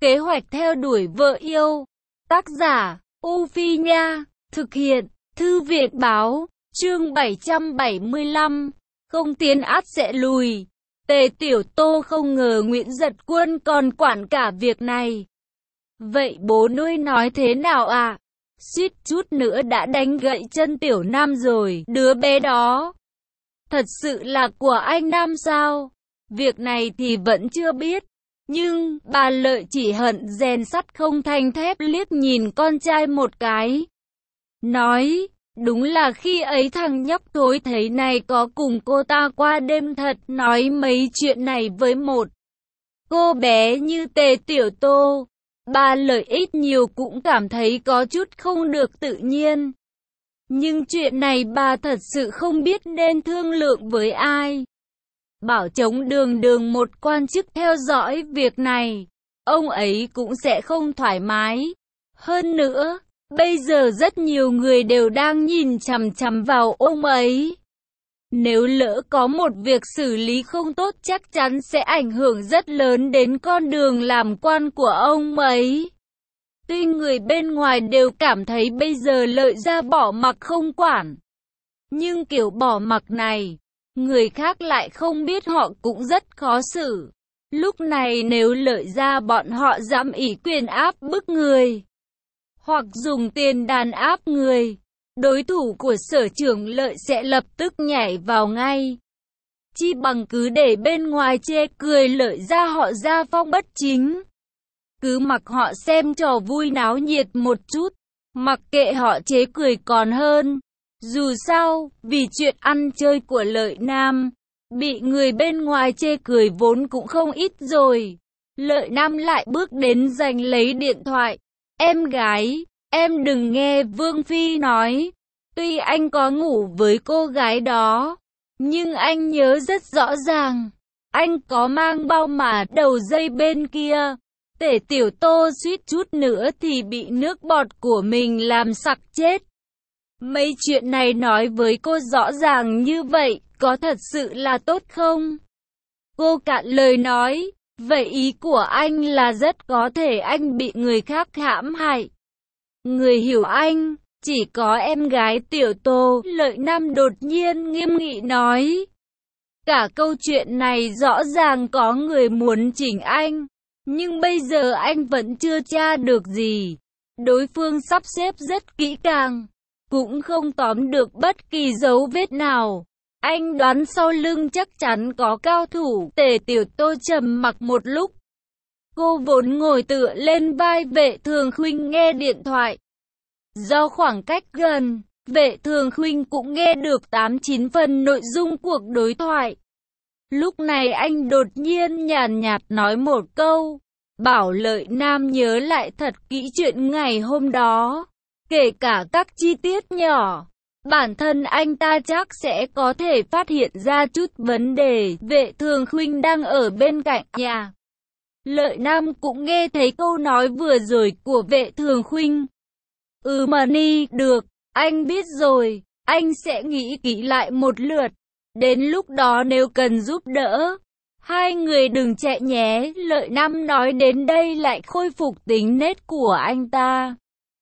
Kế hoạch theo đuổi vợ yêu. Tác giả, U Phi Nha. Thực hiện, Thư viện Báo. Chương 775. Không tiến ắt sẽ lùi. Tề Tiểu Tô không ngờ Nguyễn Giật Quân còn quản cả việc này. Vậy bố nuôi nói thế nào ạ? Suýt chút nữa đã đánh gãy chân Tiểu Nam rồi. Đứa bé đó thật sự là của anh Nam sao? Việc này thì vẫn chưa biết. Nhưng bà Lợi chỉ hận rèn sắt không thành thép, liếc nhìn con trai một cái. Nói, đúng là khi ấy thằng nhóc thối thấy này có cùng cô ta qua đêm thật. Nói mấy chuyện này với một cô bé như Tề Tiểu Tô, bà Lợi ít nhiều cũng cảm thấy có chút không được tự nhiên. Nhưng chuyện này bà thật sự không biết nên thương lượng với ai. Bảo chống đường một quan chức theo dõi việc này, ông ấy cũng sẽ không thoải mái. Hơn nữa, bây giờ rất nhiều người đều đang nhìn chằm chằm vào ông ấy. Nếu lỡ có một việc xử lý không tốt chắc chắn sẽ ảnh hưởng rất lớn đến con đường làm quan của ông ấy. Tuy người bên ngoài đều cảm thấy bây giờ Lợi Gia bỏ mặc không quản, nhưng kiểu bỏ mặc này, người khác lại không biết họ cũng rất khó xử. Lúc này nếu Lợi Gia bọn họ dám ỷ quyền áp bức người, hoặc dùng tiền đàn áp người, đối thủ của Sở Trưởng Lợi sẽ lập tức nhảy vào ngay. Chi bằng cứ để bên ngoài chê cười Lợi Gia họ gia phong bất chính. Cứ mặc họ xem trò vui náo nhiệt một chút, mặc kệ họ chế cười còn hơn. Dù sao, vì chuyện ăn chơi của Lợi Nam, bị người bên ngoài chê cười vốn cũng không ít rồi. Lợi Nam lại bước đến giành lấy điện thoại. Em gái, em đừng nghe Vương Phi nói. Tuy anh có ngủ với cô gái đó, nhưng anh nhớ rất rõ ràng, anh có mang bao mà đầu dây bên kia. Tề Tiểu Tô suýt chút nữa thì bị nước bọt của mình làm sặc chết. Mấy chuyện này nói với cô rõ ràng như vậy, có thật sự là tốt không? Cô cạn lời nói, vậy ý của anh là rất có thể anh bị người khác hãm hại. Người hiểu anh, chỉ có em gái Tiểu Tô. Lợi Nam đột nhiên nghiêm nghị nói. Cả câu chuyện này rõ ràng có người muốn chỉnh anh, nhưng bây giờ anh vẫn chưa tra được gì. Đối phương sắp xếp rất kỹ càng, cũng không tóm được bất kỳ dấu vết nào. Anh đoán sau lưng chắc chắn có cao thủ. Tề Tiểu Tô trầm mặc một lúc. Cô vốn ngồi tựa lên vai Vệ Thường Khuynh nghe điện thoại. Do khoảng cách gần, Vệ Thường Khuynh cũng nghe được 8-9 phần nội dung cuộc đối thoại. Lúc này anh đột nhiên nhàn nhạt nói một câu, bảo Lợi Nam nhớ lại thật kỹ chuyện ngày hôm đó, kể cả các chi tiết nhỏ. Bản thân anh ta chắc sẽ có thể phát hiện ra chút vấn đề. Vệ Thường Khuynh đang ở bên cạnh nhà. Lợi Nam cũng nghe thấy câu nói vừa rồi của Vệ Thường Khuynh. Mani, được, anh biết rồi, anh sẽ nghĩ kỹ lại một lượt. Đến lúc đó nếu cần giúp đỡ, hai người đừng chạy nhé. Lợi Nam nói đến đây lại khôi phục tính nết của anh ta.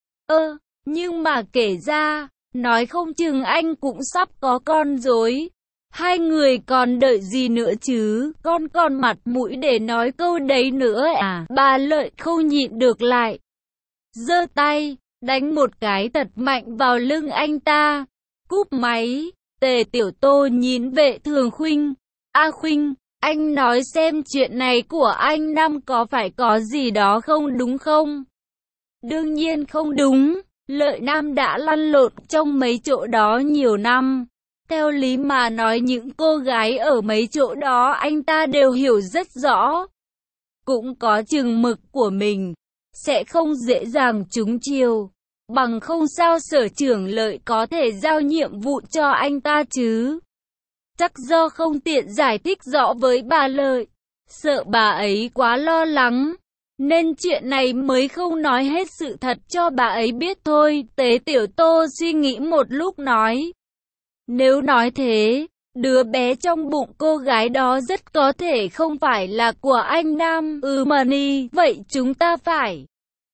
Nhưng mà kể ra, nói không chừng anh cũng sắp có con rồi. Hai người còn đợi gì nữa chứ, con còn mặt mũi để nói câu đấy nữa à? Bà Lợi không nhịn được lại, giơ tay, đánh một cái thật mạnh vào lưng anh ta. Cúp máy. Tề Tiểu Tô nhìn Vệ Thường Khuynh. Khuynh, anh nói xem chuyện này của anh Nam có phải có gì đó không đúng không? Đương nhiên không đúng. Lợi Nam đã lăn lộn trong mấy chỗ đó nhiều năm. Theo lý mà nói những cô gái ở mấy chỗ đó anh ta đều hiểu rất rõ. Cũng có chừng mực của mình, sẽ không dễ dàng trúng chiêu. Bằng không sao Sở Trưởng Lợi có thể giao nhiệm vụ cho anh ta chứ? Chắc do không tiện giải thích rõ với bà Lợi, sợ bà ấy quá lo lắng, nên chuyện này mới không nói hết sự thật cho bà ấy biết thôi. Tề Tiểu Tô suy nghĩ một lúc nói. Nếu nói thế, Đứa bé trong bụng cô gái đó rất có thể không phải là của anh Nam Mani, vậy chúng ta phải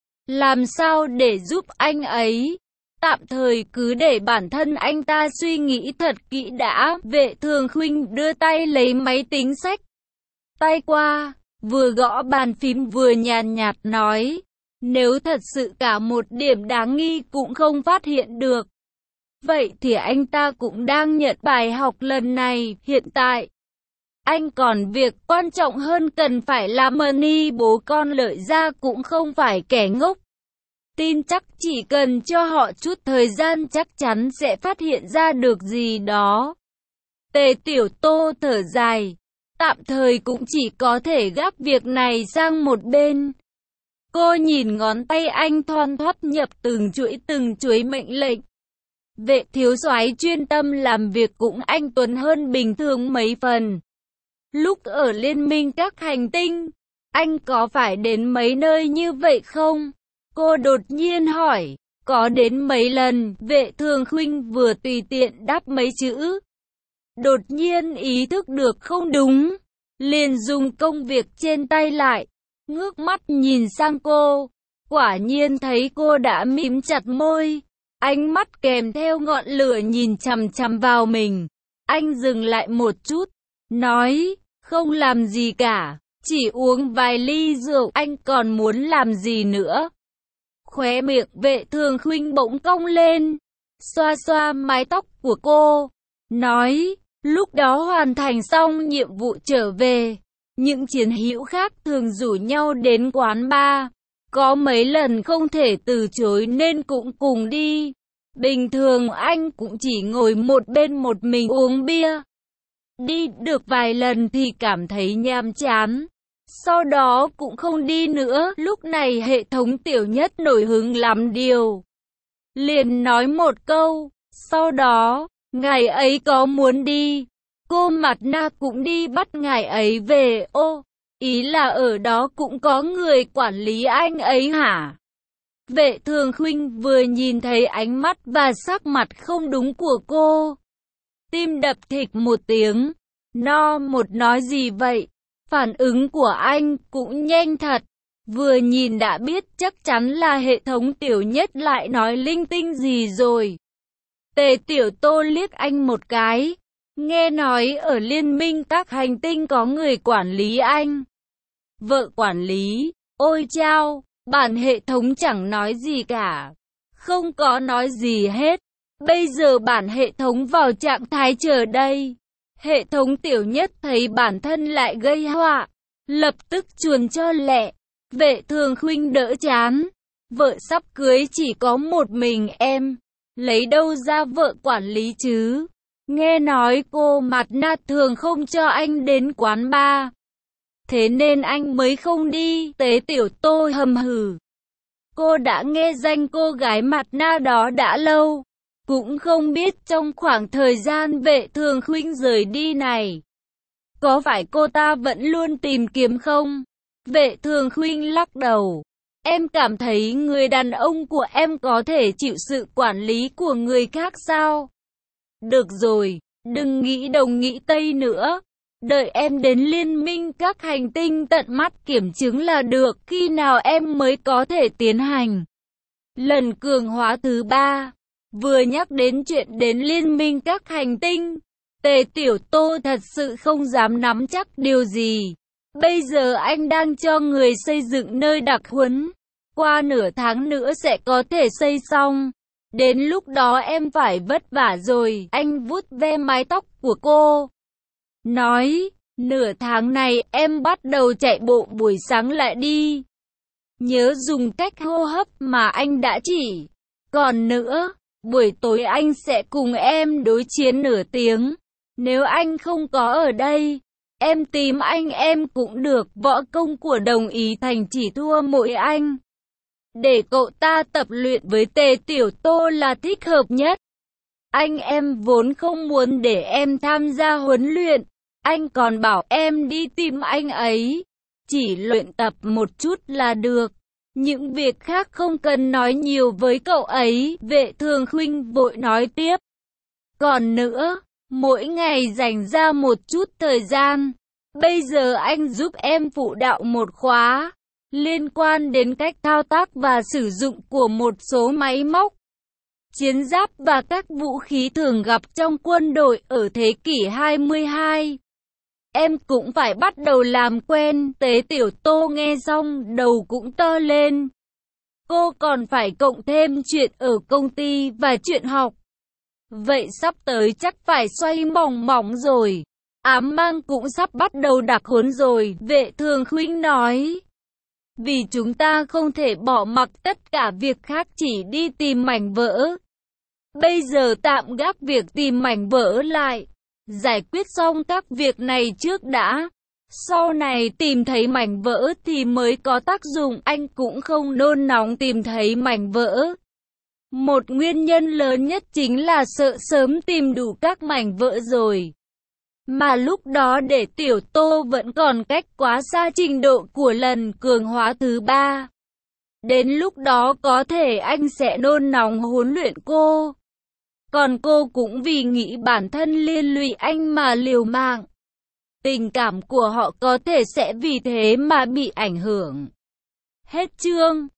làm sao để giúp anh ấy? Tạm thời cứ để bản thân anh ta suy nghĩ thật kỹ đã. Vệ Thường Khuynh đưa tay lấy máy tính xách tay qua, vừa gõ bàn phím vừa nhàn nhạt nói, nếu thật sự cả một điểm đáng nghi cũng không phát hiện được, vậy thì anh ta cũng đang nhận bài học lần này. Hiện tại, anh còn việc quan trọng hơn cần phải làm. Mani bố con Lợi Gia cũng không phải kẻ ngốc. Tin chắc chỉ cần cho họ chút thời gian chắc chắn sẽ phát hiện ra được gì đó. Tề Tiểu Tô thở dài, tạm thời cũng chỉ có thể gác việc này sang một bên. Cô nhìn ngón tay anh thoăn thoắt nhập từng chuỗi mệnh lệnh. Vệ thiếu soái chuyên tâm làm việc cũng anh tuấn hơn bình thường mấy phần. Lúc ở Liên minh các hành tinh, anh có phải đến mấy nơi như vậy không? Cô đột nhiên hỏi. Có đến mấy lần. Vệ Thường Khuynh vừa tùy tiện đáp mấy chữ. Đột nhiên ý thức được không đúng, liền dùng công việc trên tay lại, ngước mắt nhìn sang cô. Quả nhiên thấy cô đã mím chặt môi, ánh mắt kèm theo ngọn lửa nhìn chằm chằm vào mình. Anh dừng lại một chút, nói, không làm gì cả, chỉ uống vài ly rượu. Anh còn muốn làm gì nữa? Khóe miệng Vệ Thường Khuynh bỗng cong lên, xoa xoa mái tóc của cô, nói, lúc đó hoàn thành xong nhiệm vụ trở về, những chiến hữu khác thường rủ nhau đến quán bar, có mấy lần không thể từ chối nên cũng cùng đi. Bình thường anh cũng chỉ ngồi một bên một mình uống bia. Đi được vài lần thì cảm thấy nhàm chán, sau đó cũng không đi nữa. Lúc này hệ thống Tiểu Nhất nổi hứng lắm điều, liền nói một câu, sau đó, ngài ấy có muốn đi, cô Mặt Na cũng đi bắt ngài ấy về. Ô, ý là ở đó cũng có người quản lý anh ấy hả? Vệ Thường Khuynh vừa nhìn thấy ánh mắt và sắc mặt không đúng của cô, tim đập thịch một tiếng. Một nói gì vậy? Phản ứng của anh cũng nhanh thật, vừa nhìn đã biết chắc chắn là hệ thống Tiểu Nhất lại nói linh tinh gì rồi. Tề Tiểu Tô liếc anh một cái, nghe nói ở Liên minh các hành tinh có người quản lý anh. Vợ quản lý? Ôi chao, bản hệ thống chẳng nói gì cả. Không có nói gì hết. Bây giờ bản hệ thống vào trạng thái chờ đây. Hệ thống Tiểu Nhất thấy bản thân lại gây họa, lập tức chuồn cho lẹ. Vệ Thường Khuynh đỡ chán. Vợ sắp cưới chỉ có một mình em, lấy đâu ra vợ quản lý chứ? Nghe nói cô Mặt Na thường không cho anh đến quán bar, thế nên anh mới không đi. Tế Tiểu Tô hầm hừ. Cô đã nghe danh cô gái Mặt Na đó đã lâu, cũng không biết trong khoảng thời gian Vệ Thường Khuynh rời đi này, có phải cô ta vẫn luôn tìm kiếm không? Vệ Thường Khuynh lắc đầu. Em cảm thấy người đàn ông của em có thể chịu sự quản lý của người khác sao? Được rồi, đừng nghĩ đông nghĩ tây nữa. Đợi em đến Liên minh các hành tinh tận mắt kiểm chứng là được. Khi nào em mới có thể tiến hành lần cường hóa thứ 3? Vừa nhắc đến chuyện đến Liên minh các hành tinh, Tề Tiểu Tô thật sự không dám nắm chắc điều gì. Bây giờ anh đang cho người xây dựng nơi đặc huấn, qua nửa tháng nữa sẽ có thể xây xong. Đến lúc đó em phải vất vả rồi. Anh vuốt ve mái tóc của cô, nói, nửa tháng này em bắt đầu chạy bộ buổi sáng lại đi. Nhớ dùng cách hô hấp mà anh đã chỉ. Còn nữa, buổi tối anh sẽ cùng em đối chiến nửa tiếng. Nếu anh không có ở đây, em tìm anh em cũng được. Võ công của Đồng Ý Thành chỉ thua mỗi anh. Để cậu ta tập luyện với Tề Tiểu Tô là thích hợp nhất. Anh em vốn không muốn để em tham gia huấn luyện. Anh còn bảo em đi tìm anh ấy. Chỉ luyện tập một chút là được. Những việc khác không cần nói nhiều với cậu ấy. Vệ Thường Khuynh vội nói tiếp. Còn nữa, Mỗi ngày dành ra một chút thời gian. Bây giờ anh giúp em phụ đạo một khóa liên quan đến cách thao tác và sử dụng của một số máy móc, chiến giáp và các vũ khí thường gặp trong quân đội ở thế kỷ 22. Em cũng phải bắt đầu làm quen. Tế Tiểu Tô nghe xong đầu cũng to lên. Cô còn phải cộng thêm chuyện ở công ty và chuyện học. Vậy sắp tới chắc phải xoay mỏng mỏng rồi. Ám mang cũng sắp bắt đầu đặc huấn rồi, Vệ Thường Khuynh nói. Vì chúng ta không thể bỏ mặc tất cả việc khác chỉ đi tìm mảnh vỡ. Bây giờ tạm gác việc tìm mảnh vỡ lại. Giải quyết xong các việc này trước đã. Sau này tìm thấy mảnh vỡ thì mới có tác dụng. Anh cũng không nôn nóng tìm thấy mảnh vỡ. Một nguyên nhân lớn nhất chính là sợ sớm tìm đủ các mảnh vỡ rồi. Mà lúc đó để Tiểu Tô vẫn còn cách quá xa trình độ của lần cường hóa thứ 3. Đến lúc đó có thể anh sẽ nôn nóng huấn luyện cô. Còn cô cũng vì nghĩ bản thân liên lụy anh mà liều mạng. Tình cảm của họ có thể sẽ vì thế mà bị ảnh hưởng. Hết chương.